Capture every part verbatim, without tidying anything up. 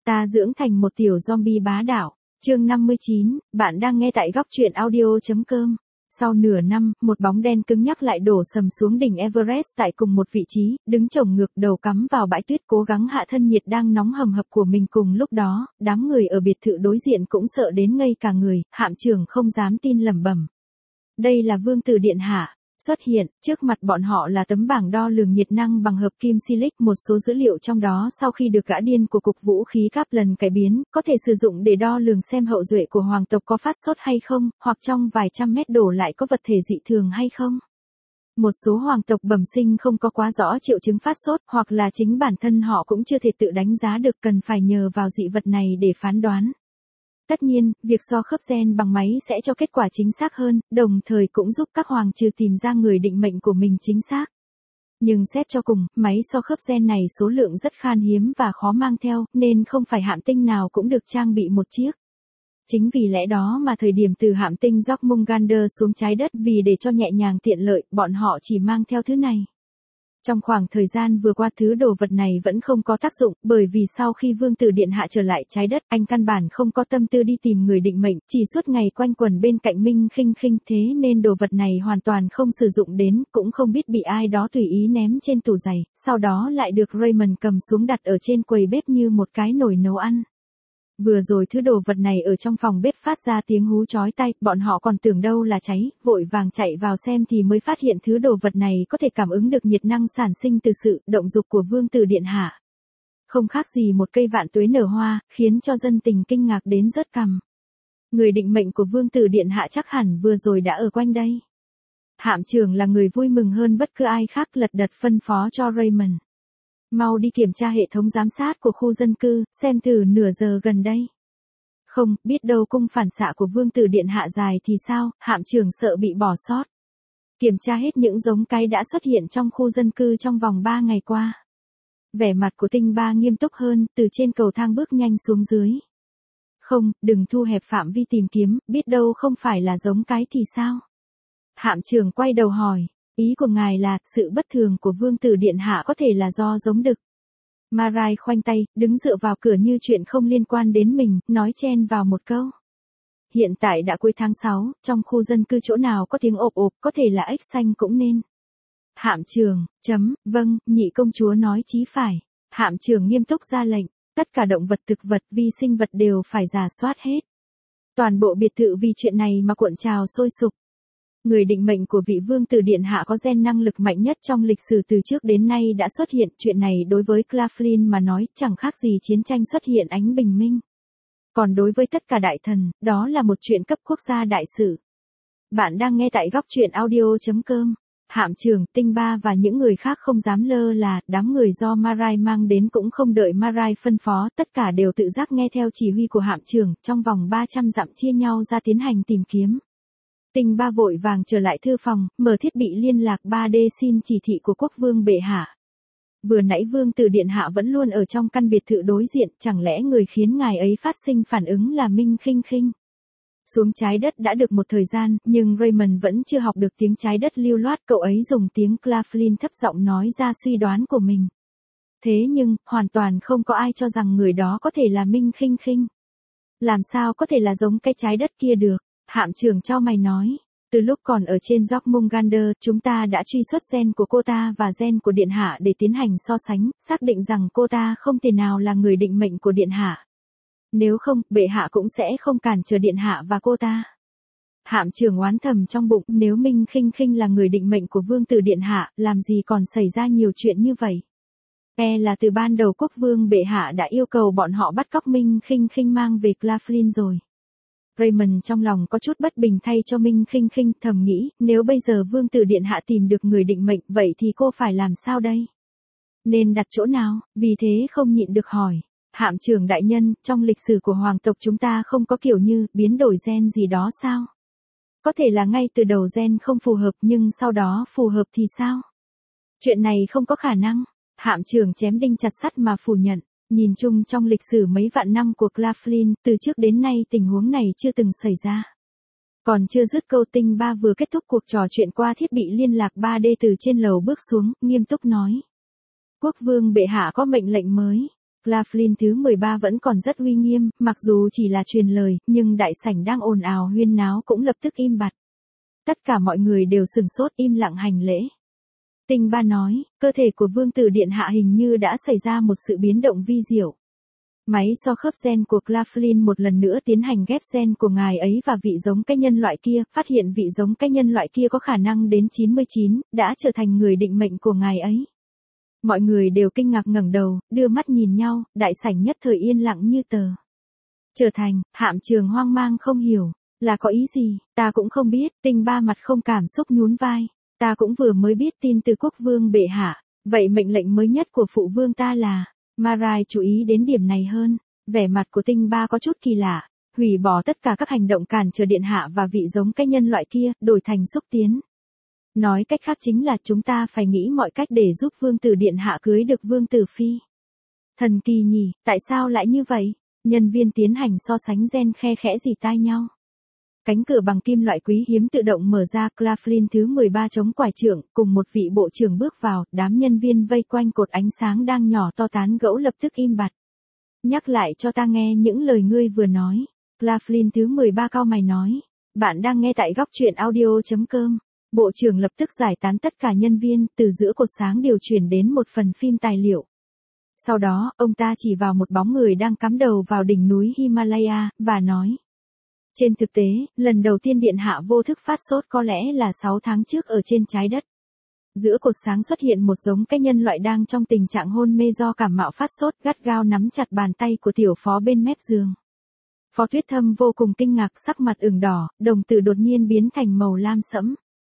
Ta dưỡng thành một tiểu zombie bá đạo. Chương năm mươi chín, bạn đang nghe tại góc truyện audio chấm com. Sau nửa năm, một bóng đen cứng nhắc lại đổ sầm xuống đỉnh Everest tại cùng một vị trí, đứng chồng ngược đầu cắm vào bãi tuyết cố gắng hạ thân nhiệt đang nóng hầm hập của mình. Cùng lúc đó, đám người ở biệt thự đối diện cũng sợ đến ngây cả người, Hạm Trường không dám tin lẩm bẩm. Đây là Vương Tử Điện Hạ. Xuất hiện, trước mặt bọn họ là tấm bảng đo lường nhiệt năng bằng hợp kim silic, một số dữ liệu trong đó sau khi được gã điên của cục vũ khí Kaplan cải biến, có thể sử dụng để đo lường xem hậu duệ của hoàng tộc có phát sốt hay không, hoặc trong vài trăm mét đổ lại có vật thể dị thường hay không. Một số hoàng tộc bẩm sinh không có quá rõ triệu chứng phát sốt, hoặc là chính bản thân họ cũng chưa thể tự đánh giá được, cần phải nhờ vào dị vật này để phán đoán. Tất nhiên, việc so khớp gen bằng máy sẽ cho kết quả chính xác hơn, đồng thời cũng giúp các hoàng tử tìm ra người định mệnh của mình chính xác. Nhưng xét cho cùng, máy so khớp gen này số lượng rất khan hiếm và khó mang theo, nên không phải hạm tinh nào cũng được trang bị một chiếc. Chính vì lẽ đó mà thời điểm từ hạm tinh Jormungandr xuống trái đất, vì để cho nhẹ nhàng tiện lợi, bọn họ chỉ mang theo thứ này. Trong khoảng thời gian vừa qua, thứ đồ vật này vẫn không có tác dụng, bởi vì sau khi Vương Tử Điện Hạ trở lại trái đất, anh căn bản không có tâm tư đi tìm người định mệnh, chỉ suốt ngày quanh quẩn bên cạnh Minh Khinh Khinh, thế nên đồ vật này hoàn toàn không sử dụng đến, cũng không biết bị ai đó tùy ý ném trên tủ giày, sau đó lại được Raymond cầm xuống đặt ở trên quầy bếp như một cái nồi nấu ăn. Vừa rồi thứ đồ vật này ở trong phòng bếp phát ra tiếng hú chói tai, bọn họ còn tưởng đâu là cháy, vội vàng chạy vào xem thì mới phát hiện thứ đồ vật này có thể cảm ứng được nhiệt năng sản sinh từ sự động dục của Vương Tử Điện Hạ. Không khác gì một cây vạn tuế nở hoa, khiến cho dân tình kinh ngạc đến rớt cằm. Người định mệnh của Vương Tử Điện Hạ chắc hẳn vừa rồi đã ở quanh đây. Hạm Trường là người vui mừng hơn bất cứ ai khác, lật đật phân phó cho Raymond. Mau đi kiểm tra hệ thống giám sát của khu dân cư, xem thử nửa giờ gần đây. Không, biết đâu cung phản xạ của Vương Tử Điện Hạ dài thì sao, Hạm Trường sợ bị bỏ sót. Kiểm tra hết những giống cái đã xuất hiện trong khu dân cư trong vòng ba ngày qua. Vẻ mặt của Tinh Ba nghiêm túc hơn, từ trên cầu thang bước nhanh xuống dưới. Không, đừng thu hẹp phạm vi tìm kiếm, biết đâu không phải là giống cái thì sao. Hạm Trường quay đầu hỏi. Ý của ngài là, sự bất thường của Vương Tử Điện Hạ có thể là do giống đực. Marai khoanh tay, đứng dựa vào cửa như chuyện không liên quan đến mình, nói chen vào một câu. Hiện tại đã cuối tháng sáu, trong khu dân cư chỗ nào có tiếng ộp ộp, có thể là ếch xanh cũng nên. Hạm Trường, chấm, vâng, nhị công chúa nói chí phải. Hạm Trường nghiêm túc ra lệnh, tất cả động vật thực vật vi sinh vật đều phải rà soát hết. Toàn bộ biệt thự vì chuyện này mà cuộn trào sôi sục. Người định mệnh của vị Vương Tử Điện Hạ có gen năng lực mạnh nhất trong lịch sử từ trước đến nay đã xuất hiện, chuyện này đối với Claflin mà nói chẳng khác gì chiến tranh xuất hiện ánh bình minh. Còn đối với tất cả đại thần, đó là một chuyện cấp quốc gia đại sự. Bạn đang nghe tại góc truyện audio chấm com. Hạm Trường, Tinh Ba và những người khác không dám lơ là, đám người do Marai mang đến cũng không đợi Marai phân phó, tất cả đều tự giác nghe theo chỉ huy của Hạm Trường, trong vòng ba trăm dặm chia nhau ra tiến hành tìm kiếm. Tinh Ba vội vàng trở lại thư phòng, mở thiết bị liên lạc ba D xin chỉ thị của quốc vương bệ hạ. Vừa nãy Vương Tử Điện Hạ vẫn luôn ở trong căn biệt thự đối diện, chẳng lẽ người khiến ngài ấy phát sinh phản ứng là Minh Khinh Khinh? Xuống trái đất đã được một thời gian, nhưng Raymond vẫn chưa học được tiếng trái đất lưu loát, cậu ấy dùng tiếng Claflin thấp giọng nói ra suy đoán của mình. Thế nhưng, hoàn toàn không có ai cho rằng người đó có thể là Minh Khinh Khinh. Làm sao có thể là giống cái trái đất kia được? Hạm Trường chau mày nói, từ lúc còn ở trên Jormungandr, chúng ta đã truy xuất gen của cô ta và gen của Điện Hạ để tiến hành so sánh, xác định rằng cô ta không thể nào là người định mệnh của Điện Hạ. Nếu không, bệ hạ cũng sẽ không cản trở Điện Hạ và cô ta. Hạm Trường oán thầm trong bụng, nếu Minh Khinh Khinh là người định mệnh của Vương Tử Điện Hạ, làm gì còn xảy ra nhiều chuyện như vậy. E là từ ban đầu quốc vương bệ hạ đã yêu cầu bọn họ bắt cóc Minh Khinh Khinh mang về Claflin rồi. Raymond trong lòng có chút bất bình thay cho Minh Khinh Khinh, thầm nghĩ, nếu bây giờ Vương Tử Điện Hạ tìm được người định mệnh, vậy thì cô phải làm sao đây? Nên đặt chỗ nào? Vì thế không nhịn được hỏi. Hạm Trường đại nhân, trong lịch sử của hoàng tộc chúng ta không có kiểu như, biến đổi gen gì đó sao? Có thể là ngay từ đầu gen không phù hợp nhưng sau đó phù hợp thì sao? Chuyện này không có khả năng. Hạm Trường chém đinh chặt sắt mà phủ nhận. Nhìn chung trong lịch sử mấy vạn năm của Claflin, từ trước đến nay tình huống này chưa từng xảy ra. Còn chưa dứt câu, Tinh Ba vừa kết thúc cuộc trò chuyện qua thiết bị liên lạc ba D từ trên lầu bước xuống, nghiêm túc nói. Quốc vương bệ hạ có mệnh lệnh mới. Claflin thứ mười ba vẫn còn rất uy nghiêm, mặc dù chỉ là truyền lời, nhưng đại sảnh đang ồn ào huyên náo cũng lập tức im bặt. Tất cả mọi người đều sừng sốt im lặng hành lễ. Tinh Ba nói, cơ thể của vương tử điện hạ hình như đã xảy ra một sự biến động vi diệu. Máy so khớp gen của Claflin một lần nữa tiến hành ghép gen của ngài ấy và vị giống cái nhân loại kia, phát hiện vị giống cái nhân loại kia có khả năng đến chín mươi chín, đã trở thành người định mệnh của ngài ấy. Mọi người đều kinh ngạc ngẩng đầu, đưa mắt nhìn nhau, đại sảnh nhất thời yên lặng như tờ. Trở thành, Hạm Trường hoang mang không hiểu, là có ý gì, ta cũng không biết, Tinh Ba mặt không cảm xúc nhún vai. Ta cũng vừa mới biết tin từ quốc vương bệ hạ, vậy mệnh lệnh mới nhất của phụ vương ta là, Marai chú ý đến điểm này hơn, vẻ mặt của Tinh Ba có chút kỳ lạ, hủy bỏ tất cả các hành động cản trở điện hạ và vị giống cái nhân loại kia, đổi thành xúc tiến. Nói cách khác chính là chúng ta phải nghĩ mọi cách để giúp vương tử điện hạ cưới được vương tử phi. Thần kỳ nhỉ, tại sao lại như vậy? Nhân viên tiến hành so sánh gen khe khẽ rì tai nhau. Cánh cửa bằng kim loại quý hiếm tự động mở ra, Claflin thứ mười ba chống quải trượng, cùng một vị bộ trưởng bước vào, đám nhân viên vây quanh cột ánh sáng đang nhỏ to tán gẫu lập tức im bặt. Nhắc lại cho ta nghe những lời ngươi vừa nói. Claflin thứ mười ba cau mày nói. Bạn đang nghe tại góc truyện audio chấm com. Bộ trưởng lập tức giải tán tất cả nhân viên, từ giữa cột sáng điều chuyển đến một phần phim tài liệu. Sau đó, ông ta chỉ vào một bóng người đang cắm đầu vào đỉnh núi Himalaya, và nói. Trên thực tế, lần đầu tiên điện hạ vô thức phát sốt có lẽ là sáu tháng trước ở trên trái đất. Giữa cột sáng xuất hiện một giống cái nhân loại đang trong tình trạng hôn mê do cảm mạo phát sốt, gắt gao nắm chặt bàn tay của tiểu phó bên mép giường. Phó Tuyết Thâm vô cùng kinh ngạc, sắc mặt ửng đỏ, đồng tử đột nhiên biến thành màu lam sẫm.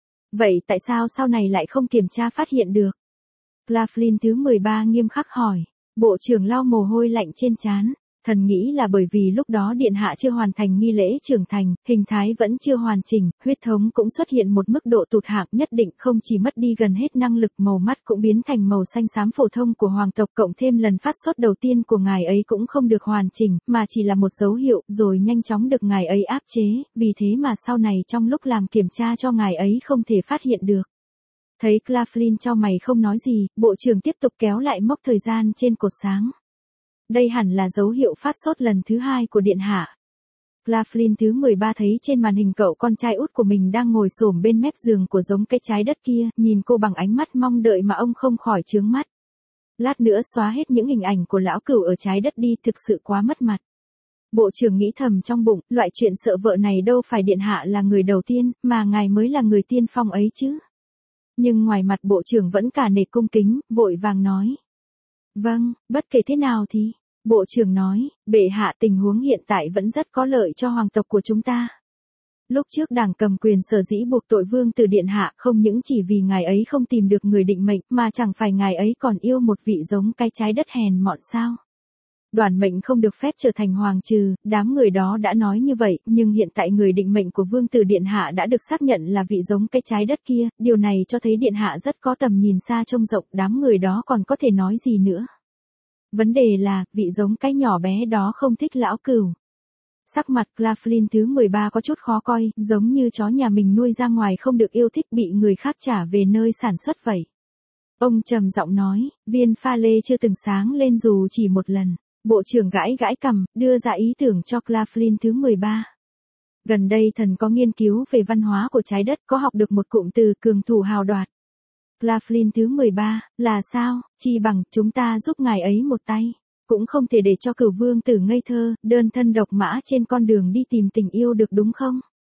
Vậy tại sao sau này lại không kiểm tra phát hiện được? Claflin thứ mười ba nghiêm khắc hỏi. Bộ trưởng lau mồ hôi lạnh trên trán. Thần nghĩ là bởi vì lúc đó điện hạ chưa hoàn thành nghi lễ trưởng thành, hình thái vẫn chưa hoàn chỉnh, huyết thống cũng xuất hiện một mức độ tụt hạng nhất định, không chỉ mất đi gần hết năng lực, màu mắt cũng biến thành màu xanh xám phổ thông của hoàng tộc, cộng thêm lần phát sốt đầu tiên của ngài ấy cũng không được hoàn chỉnh, mà chỉ là một dấu hiệu, rồi nhanh chóng được ngài ấy áp chế, vì thế mà sau này trong lúc làm kiểm tra cho ngài ấy không thể phát hiện được. Thấy Claflin chau mày không nói gì, bộ trưởng tiếp tục kéo lại mốc thời gian trên cột sáng. Đây hẳn là dấu hiệu phát sốt lần thứ hai của điện hạ. Claflin thứ mười ba thấy trên màn hình cậu con trai út của mình đang ngồi xổm bên mép giường của giống cái trái đất kia, nhìn cô bằng ánh mắt mong đợi mà ông không khỏi chướng mắt. Lát nữa xóa hết những hình ảnh của lão cửu ở trái đất đi, thực sự quá mất mặt. Bộ trưởng nghĩ thầm trong bụng, loại chuyện sợ vợ này đâu phải điện hạ là người đầu tiên, mà ngài mới là người tiên phong ấy chứ. Nhưng ngoài mặt bộ trưởng vẫn cả nể cung kính, vội vàng nói. Vâng, bất kể thế nào thì... Bộ trưởng nói, bệ hạ, tình huống hiện tại vẫn rất có lợi cho hoàng tộc của chúng ta. Lúc trước đảng cầm quyền sở dĩ buộc tội vương tử điện hạ không những chỉ vì ngài ấy không tìm được người định mệnh mà chẳng phải ngài ấy còn yêu một vị giống cái trái đất hèn mọn sao. Đoàn mệnh không được phép trở thành hoàng trừ, đám người đó đã nói như vậy, nhưng hiện tại người định mệnh của vương tử điện hạ đã được xác nhận là vị giống cái trái đất kia, điều này cho thấy điện hạ rất có tầm nhìn xa trông rộng, đám người đó còn có thể nói gì nữa. Vấn đề là, vị giống cái nhỏ bé đó không thích lão cửu. Sắc mặt Claflin thứ mười ba có chút khó coi, giống như chó nhà mình nuôi ra ngoài không được yêu thích bị người khác trả về nơi sản xuất vậy. Ông trầm giọng nói, viên pha lê chưa từng sáng lên dù chỉ một lần. Bộ trưởng gãi gãi cằm, đưa ra ý tưởng cho Claflin thứ mười ba. Gần đây thần có nghiên cứu về văn hóa của trái đất, có học được một cụm từ cường thủ hào đoạt. Claflin thứ mười ba, là sao, chi bằng chúng ta giúp ngài ấy một tay. Cũng không thể để cho cửu vương tử ngây thơ, đơn thân độc mã trên con đường đi tìm tình yêu được đúng không?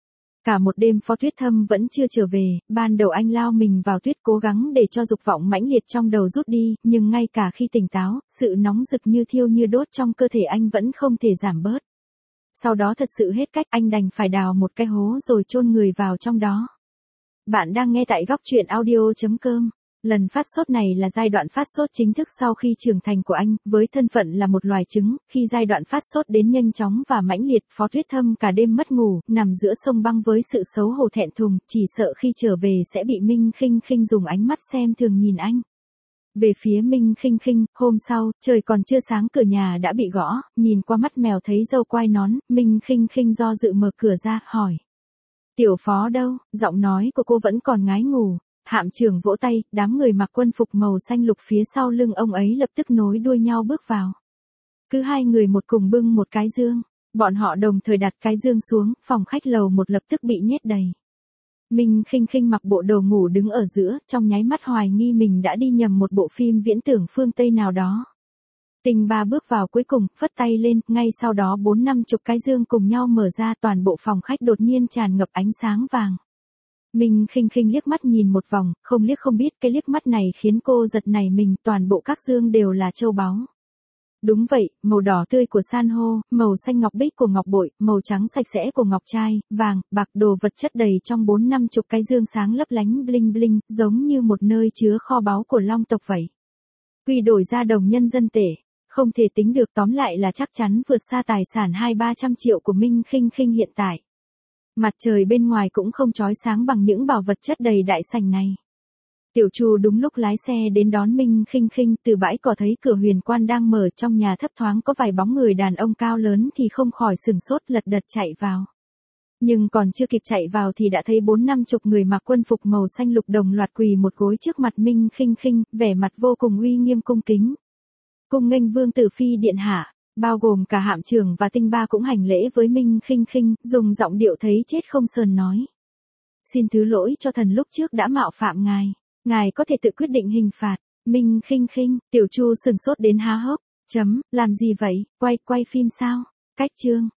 Cả một đêm Phó Tuyết Thâm vẫn chưa trở về, ban đầu anh lao mình vào tuyết cố gắng để cho dục vọng mãnh liệt trong đầu rút đi, nhưng ngay cả khi tỉnh táo, sự nóng rực như thiêu như đốt trong cơ thể anh vẫn không thể giảm bớt. Sau đó thật sự hết cách, anh đành phải đào một cái hố rồi chôn người vào trong đó. Bạn đang nghe tại góc truyện audio chấm com. Lần phát sốt này là giai đoạn phát sốt chính thức sau khi trưởng thành của anh, với thân phận là một loài trứng, khi giai đoạn phát sốt đến nhanh chóng và mãnh liệt, Phó Tuyết Thâm cả đêm mất ngủ, nằm giữa sông băng với sự xấu hổ thẹn thùng, chỉ sợ khi trở về sẽ bị Minh Khinh Khinh dùng ánh mắt xem thường nhìn anh. Về phía Minh Khinh Khinh, hôm sau, trời còn chưa sáng cửa nhà đã bị gõ, nhìn qua mắt mèo thấy dâu quai nón, Minh Khinh Khinh do dự mở cửa ra, hỏi. Tiểu Phó đâu? Giọng nói của cô vẫn còn ngái ngủ. Hạm Trưởng vỗ tay, đám người mặc quân phục màu xanh lục phía sau lưng ông ấy lập tức nối đuôi nhau bước vào. cứ hai người một cùng bưng một cái dương. Bọn họ đồng thời đặt cái dương xuống, phòng khách lầu một lập tức bị nhét đầy. Minh Khinh Khinh mặc bộ đồ ngủ đứng ở giữa, trong nháy mắt hoài nghi mình đã đi nhầm một bộ phim viễn tưởng phương Tây nào đó. Tình Ba bước vào cuối cùng, phất tay lên, ngay sau đó bốn năm chục cái dương cùng nhau mở ra, toàn bộ phòng khách đột nhiên tràn ngập ánh sáng vàng. Minh Khinh Khinh liếc mắt nhìn một vòng, không liếc không biết, cái liếc mắt này khiến cô giật nảy mình, toàn bộ các dương đều là châu báu. Đúng vậy, màu đỏ tươi của san hô, màu xanh ngọc bích của ngọc bội, màu trắng sạch sẽ của ngọc trai, vàng, bạc, đồ vật chất đầy trong bốn năm chục cái dương sáng lấp lánh bling bling, giống như một nơi chứa kho báu của long tộc vậy. Quy đổi ra đồng nhân dân tệ, không thể tính được, tóm lại là chắc chắn vượt xa tài sản hai ba trăm triệu của Minh Khinh Khinh hiện tại. Mặt trời bên ngoài cũng không chói sáng bằng những bảo vật chất đầy đại sảnh này. Tiểu Chu đúng lúc lái xe đến đón Minh Khinh Khinh, từ bãi cỏ thấy cửa huyền quan đang mở, trong nhà thấp thoáng có vài bóng người đàn ông cao lớn thì không khỏi sừng sốt, lật đật chạy vào. Nhưng còn chưa kịp chạy vào thì đã thấy bốn năm chục người mặc quân phục màu xanh lục đồng loạt quỳ một gối trước mặt Minh Khinh Khinh, vẻ mặt vô cùng uy nghiêm cung kính. Cung nghênh vương tử phi điện hạ, bao gồm cả Hạm Trưởng và Tinh Ba cũng hành lễ với Minh Khinh Khinh, dùng giọng điệu thấy chết không sờn nói: "Xin thứ lỗi cho thần lúc trước đã mạo phạm ngài, ngài có thể tự quyết định hình phạt." Minh Khinh Khinh, Tiểu Chu sừng sốt đến há hốc, chấm, làm gì vậy, quay quay phim sao? Cách chương